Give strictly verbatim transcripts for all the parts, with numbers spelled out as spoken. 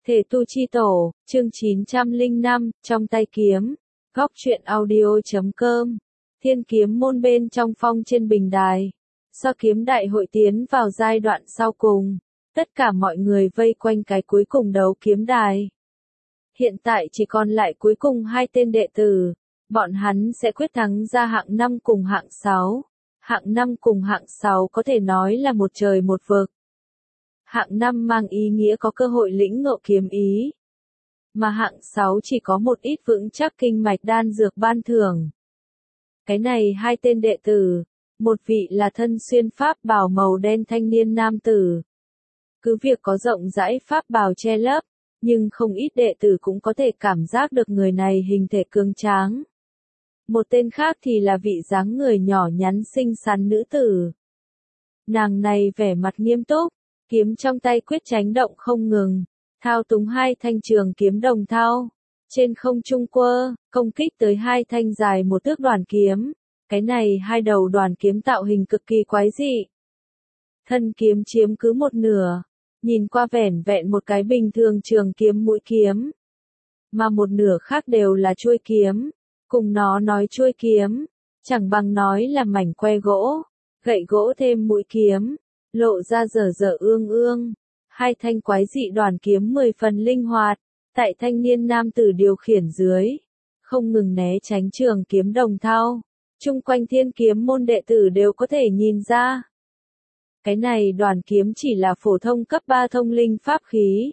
Thể tu chi tổ, chương chín trăm lẻ năm, trong tay kiếm. Góc truyện audio chấm com. Thiên kiếm môn bên trong phong trên bình đài. Do kiếm đại hội tiến vào giai đoạn sau cùng, tất cả mọi người vây quanh cái cuối cùng đấu kiếm đài. Hiện tại chỉ còn lại cuối cùng hai tên đệ tử, bọn hắn sẽ quyết thắng ra hạng năm cùng hạng sáu. Hạng năm cùng hạng sáu có thể nói là một trời một vực. Hạng năm mang ý nghĩa có cơ hội lĩnh ngộ kiếm ý, mà hạng sáu chỉ có một ít vững chắc kinh mạch đan dược ban thưởng. Cái này hai tên đệ tử, một vị là thân xuyên pháp bào màu đen thanh niên nam tử. Cứ việc có rộng rãi pháp bào che lấp, nhưng không ít đệ tử cũng có thể cảm giác được người này hình thể cường tráng. Một tên khác thì là vị dáng người nhỏ nhắn xinh xắn nữ tử. Nàng này vẻ mặt nghiêm túc, kiếm trong tay quyết tránh động không ngừng, thao túng hai thanh trường kiếm đồng thau, trên không trung quơ, công kích tới hai thanh dài một thước đoàn kiếm. Cái này hai đầu đoàn kiếm tạo hình cực kỳ quái dị. Thân kiếm chiếm cứ một nửa, nhìn qua vẻn vẹn một cái bình thường trường kiếm mũi kiếm, mà một nửa khác đều là chuôi kiếm. Cùng nó nói chuôi kiếm, chẳng bằng nói là mảnh que gỗ, gậy gỗ thêm mũi kiếm, lộ ra dở dở ương ương. Hai thanh quái dị đoàn kiếm mười phần linh hoạt, tại thanh niên nam tử điều khiển dưới, không ngừng né tránh trường kiếm đồng thau. Chung quanh thiên kiếm môn đệ tử đều có thể nhìn ra. Cái này đoàn kiếm chỉ là phổ thông cấp ba thông linh pháp khí.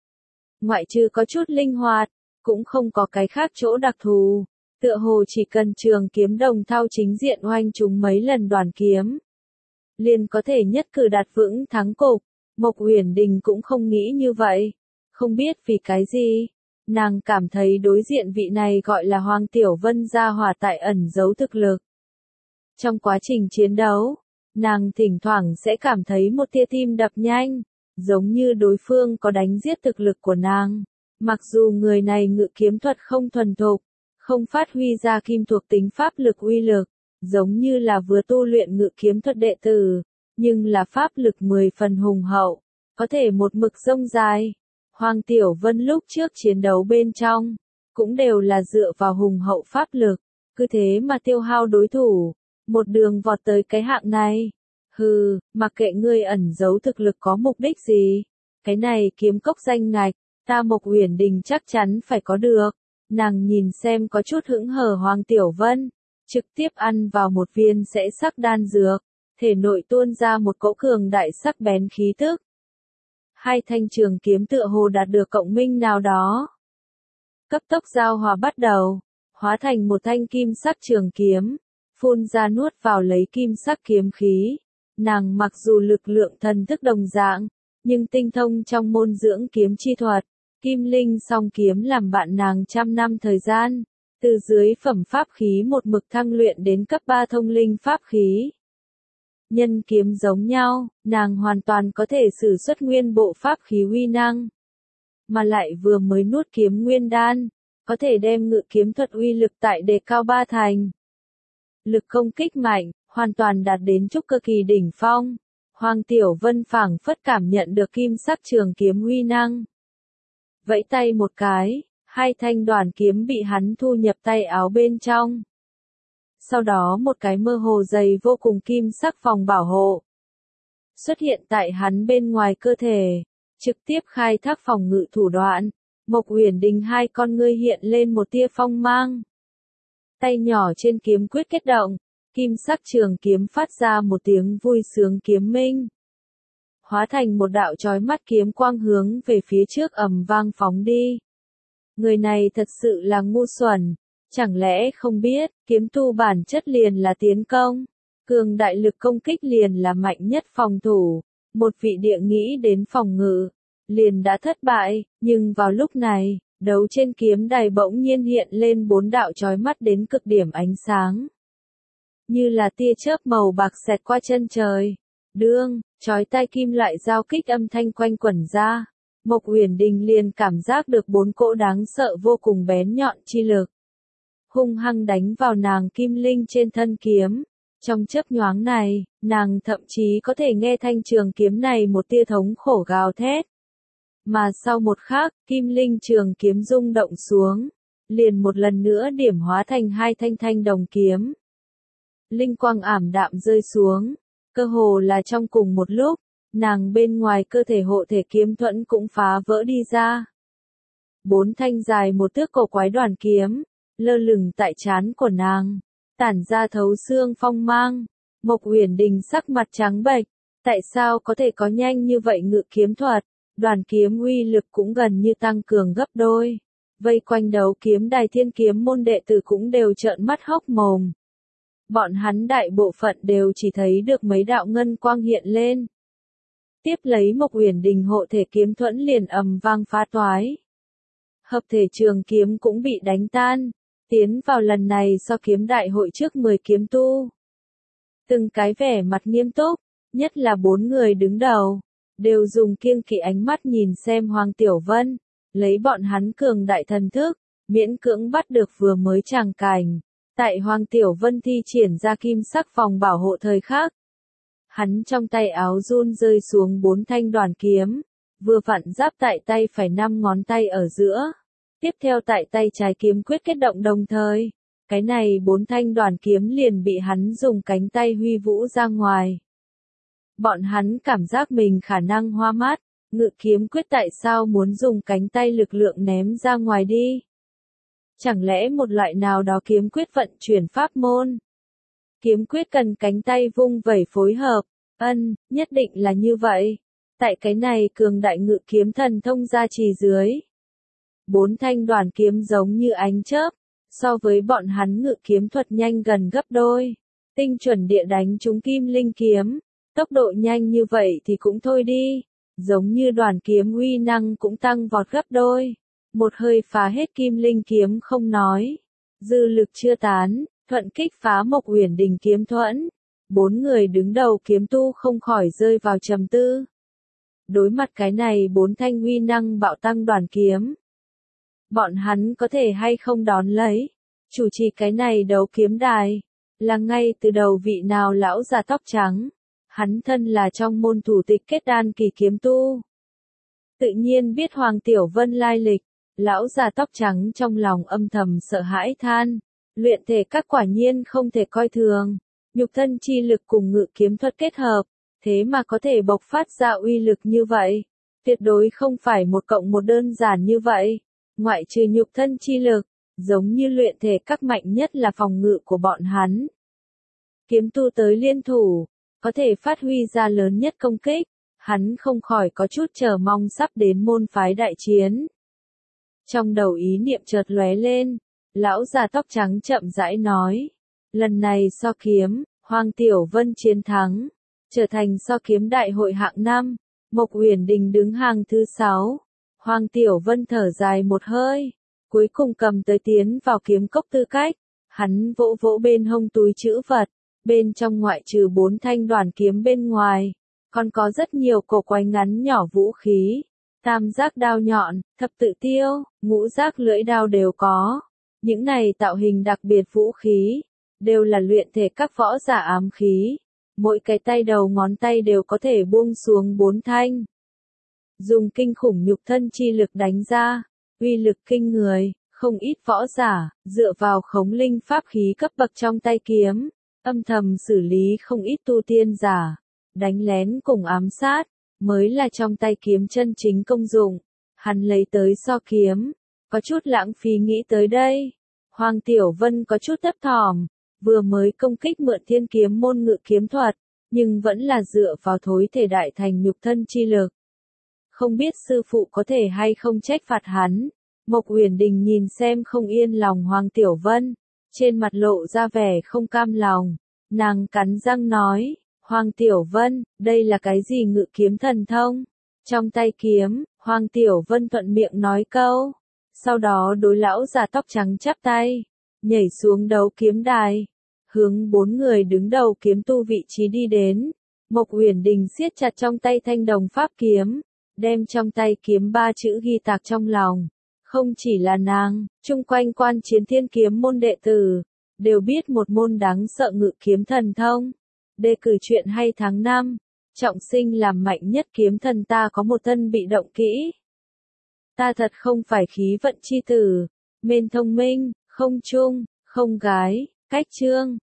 Ngoại trừ có chút linh hoạt, cũng không có cái khác chỗ đặc thù. Tựa hồ chỉ cần trường kiếm đồng thau chính diện oanh chúng mấy lần đoàn kiếm, liền có thể nhất cử đạt vững thắng cục. Mộc Uyển Đình cũng không nghĩ như vậy. Không biết vì cái gì, nàng cảm thấy đối diện vị này gọi là Hoàng Tiểu Vân gia hỏa tại ẩn giấu thực lực. Trong quá trình chiến đấu, nàng thỉnh thoảng sẽ cảm thấy một tia tim đập nhanh, giống như đối phương có đánh giết thực lực của nàng. Mặc dù người này ngự kiếm thuật không thuần thục, không phát huy ra kim thuộc tính pháp lực uy lực, giống như là vừa tu luyện ngự kiếm thuật đệ tử, nhưng là pháp lực mười phần hùng hậu, có thể một mực rông dài. Hoàng Tiểu Vân lúc trước chiến đấu bên trong, cũng đều là dựa vào hùng hậu pháp lực, cứ thế mà tiêu hao đối thủ, một đường vọt tới cái hạng này. Hừ, mặc kệ ngươi ẩn giấu thực lực có mục đích gì, cái này kiếm cốc danh ngạch, ta Mộc Uyển Đình chắc chắn phải có được. Nàng nhìn xem có chút hững hờ Hoàng Tiểu Vân, trực tiếp ăn vào một viên sẽ sắc đan dược, thể nội tuôn ra một cỗ cường đại sắc bén khí tức. Hai thanh trường kiếm tựa hồ đạt được cộng minh nào đó. Cấp tốc giao hòa bắt đầu, hóa thành một thanh kim sắc trường kiếm, phun ra nuốt vào lấy kim sắc kiếm khí. Nàng mặc dù lực lượng thần thức đồng dạng, nhưng tinh thông trong môn dưỡng kiếm chi thuật. Kim linh song kiếm làm bạn nàng trăm năm thời gian, từ dưới phẩm pháp khí một mực thăng luyện đến cấp ba thông linh pháp khí. Nhân kiếm giống nhau, nàng hoàn toàn có thể sử xuất nguyên bộ pháp khí uy năng, mà lại vừa mới nuốt kiếm nguyên đan, có thể đem ngự kiếm thuật uy lực tại đề cao ba thành. Lực công kích mạnh, hoàn toàn đạt đến trúc cơ kỳ đỉnh phong. Hoàng Tiểu Vân phảng phất cảm nhận được kim sắc trường kiếm uy năng. Vẫy tay một cái, hai thanh đoàn kiếm bị hắn thu nhập tay áo bên trong. Sau đó một cái mơ hồ dày vô cùng kim sắc vòng bảo hộ xuất hiện tại hắn bên ngoài cơ thể, trực tiếp khai thác phòng ngự thủ đoạn. Mộc Uyển Đình hai con ngươi hiện lên một tia phong mang. Tay nhỏ trên kiếm quyết kết động, kim sắc trường kiếm phát ra một tiếng vui sướng kiếm minh, hóa thành một đạo chói mắt kiếm quang hướng về phía trước ầm vang phóng đi. Người này thật sự là ngu xuẩn, chẳng lẽ không biết, kiếm tu bản chất liền là tiến công, cường đại lực công kích liền là mạnh nhất phòng thủ, một vị địa nghĩ đến phòng ngự, liền đã thất bại. Nhưng vào lúc này, đấu trên kiếm đài bỗng nhiên hiện lên bốn đạo chói mắt đến cực điểm ánh sáng, như là tia chớp màu bạc xẹt qua chân trời. Đương, chói tai kim loại giao kích âm thanh quanh quẩn ra, Mộc Uyển Đình liền cảm giác được bốn cỗ đáng sợ vô cùng bén nhọn chi lực, hung hăng đánh vào nàng kim linh trên thân kiếm. Trong chớp nhoáng này, nàng thậm chí có thể nghe thanh trường kiếm này một tia thống khổ gào thét. Mà sau một khắc, kim linh trường kiếm rung động xuống, liền một lần nữa điểm hóa thành hai thanh thanh đồng kiếm. Linh quang ảm đạm rơi xuống, cơ hồ là trong cùng một lúc, nàng bên ngoài cơ thể hộ thể kiếm thuẫn cũng phá vỡ đi ra. Bốn thanh dài một thước cổ quái đoàn kiếm, lơ lửng tại trán của nàng, tản ra thấu xương phong mang. Mộc Uyển Đình sắc mặt trắng bệch, tại sao có thể có nhanh như vậy ngự kiếm thuật, đoàn kiếm uy lực cũng gần như tăng cường gấp đôi. Vây quanh đấu kiếm đài thiên kiếm môn đệ tử cũng đều trợn mắt hốc mồm. Bọn hắn đại bộ phận đều chỉ thấy được mấy đạo ngân quang hiện lên. Tiếp lấy Mộc Uyển Đình hộ thể kiếm thuẫn liền ầm vang phá toái. Hợp thể trường kiếm cũng bị đánh tan, tiến vào lần này so kiếm đại hội trước mười kiếm tu. Từng cái vẻ mặt nghiêm túc, nhất là bốn người đứng đầu, đều dùng kiêng kỵ ánh mắt nhìn xem Hoàng Tiểu Vân, lấy bọn hắn cường đại thần thức, miễn cưỡng bắt được vừa mới tràng cảnh. Tại Hoàng Tiểu Vân thi triển ra kim sắc phòng bảo hộ thời khắc. Hắn trong tay áo run rơi xuống bốn thanh đoàn kiếm, vừa vặn giáp tại tay phải năm ngón tay ở giữa. Tiếp theo tại tay trái kiếm quyết kết động đồng thời. Cái này bốn thanh đoàn kiếm liền bị hắn dùng cánh tay huy vũ ra ngoài. Bọn hắn cảm giác mình khả năng hoa mắt, ngự kiếm quyết tại sao muốn dùng cánh tay lực lượng ném ra ngoài đi? Chẳng lẽ một loại nào đó kiếm quyết vận chuyển pháp môn? Kiếm quyết cần cánh tay vung vẩy phối hợp, ân, nhất định là như vậy. Tại cái này cường đại ngự kiếm thần thông gia trì dưới. Bốn thanh đoàn kiếm giống như ánh chớp, so với bọn hắn ngự kiếm thuật nhanh gần gấp đôi. Tinh chuẩn địa đánh trúng kim linh kiếm, tốc độ nhanh như vậy thì cũng thôi đi. Giống như đoàn kiếm uy năng cũng tăng vọt gấp đôi. Một hơi phá hết kim linh kiếm không nói. Dư lực chưa tán, thuận kích phá Mộc Uyển Đình kiếm thuẫn. Bốn người đứng đầu kiếm tu không khỏi rơi vào trầm tư. Đối mặt cái này bốn thanh uy năng bạo tăng đoàn kiếm. Bọn hắn có thể hay không đón lấy. Chủ trì cái này đấu kiếm đài. Là ngay từ đầu vị nào lão già tóc trắng. Hắn thân là trong môn thủ tịch kết đan kỳ kiếm tu. Tự nhiên biết Hoàng Tiểu Vân lai lịch. Lão già tóc trắng trong lòng âm thầm sợ hãi than. Luyện thể các quả nhiên không thể coi thường. Nhục thân chi lực cùng ngự kiếm thuật kết hợp. Thế mà có thể bộc phát ra uy lực như vậy. Tuyệt đối không phải một cộng một đơn giản như vậy. Ngoại trừ nhục thân chi lực, giống như luyện thể các mạnh nhất là phòng ngự của bọn hắn. Kiếm tu tới liên thủ, có thể phát huy ra lớn nhất công kích. Hắn không khỏi có chút chờ mong sắp đến môn phái đại chiến. Trong đầu ý niệm chợt lóe lên, lão già tóc trắng chậm rãi nói. Lần này so kiếm, Hoàng Tiểu Vân chiến thắng, trở thành so kiếm đại hội hạng năm, Mộc Uyển Đình đứng hàng thứ sáu. Hoàng Tiểu Vân thở dài một hơi, cuối cùng cầm tới tiến vào kiếm cốc tư cách. Hắn vỗ vỗ bên hông túi trữ vật, bên trong ngoại trừ bốn thanh đoàn kiếm bên ngoài, còn có rất nhiều cổ quái ngắn nhỏ vũ khí. Tam giác đao nhọn, thập tự tiêu, ngũ giác lưỡi đao đều có. Những này tạo hình đặc biệt vũ khí, đều là luyện thể các võ giả ám khí. Mỗi cái tay đầu ngón tay đều có thể buông xuống bốn thanh. Dùng kinh khủng nhục thân chi lực đánh ra, uy lực kinh người, không ít võ giả, dựa vào khống linh pháp khí cấp bậc trong tay kiếm, âm thầm xử lý không ít tu tiên giả, đánh lén cùng ám sát, mới là trong tay kiếm chân chính công dụng. Hắn lấy tới so kiếm, có chút lãng phí nghĩ tới đây. Hoàng Tiểu Vân có chút thấp thỏm, vừa mới công kích mượn thiên kiếm môn ngự kiếm thuật, nhưng vẫn là dựa vào thối thể đại thành nhục thân chi lực. Không biết sư phụ có thể hay không trách phạt hắn. Mộc Uyển Đình nhìn xem không yên lòng Hoàng Tiểu Vân, trên mặt lộ ra vẻ không cam lòng. Nàng cắn răng nói, Hoàng Tiểu Vân, đây là cái gì ngự kiếm thần thông? Trong tay kiếm, Hoàng Tiểu Vân thuận miệng nói câu. Sau đó đối lão già tóc trắng chắp tay, nhảy xuống đấu kiếm đài, hướng bốn người đứng đầu kiếm tu vị trí đi đến. Mộc Uyển Đình siết chặt trong tay thanh đồng pháp kiếm, đem trong tay kiếm ba chữ ghi tạc trong lòng. Không chỉ là nàng, chung quanh quan chiến thiên kiếm môn đệ tử, đều biết một môn đáng sợ ngự kiếm thần thông. Đề cử chuyện hay tháng năm, trọng sinh làm mạnh nhất kiếm thần ta có một thân bị động kỹ. Ta thật không phải khí vận chi tử, mên thông minh, không trung, không gái, cách chương.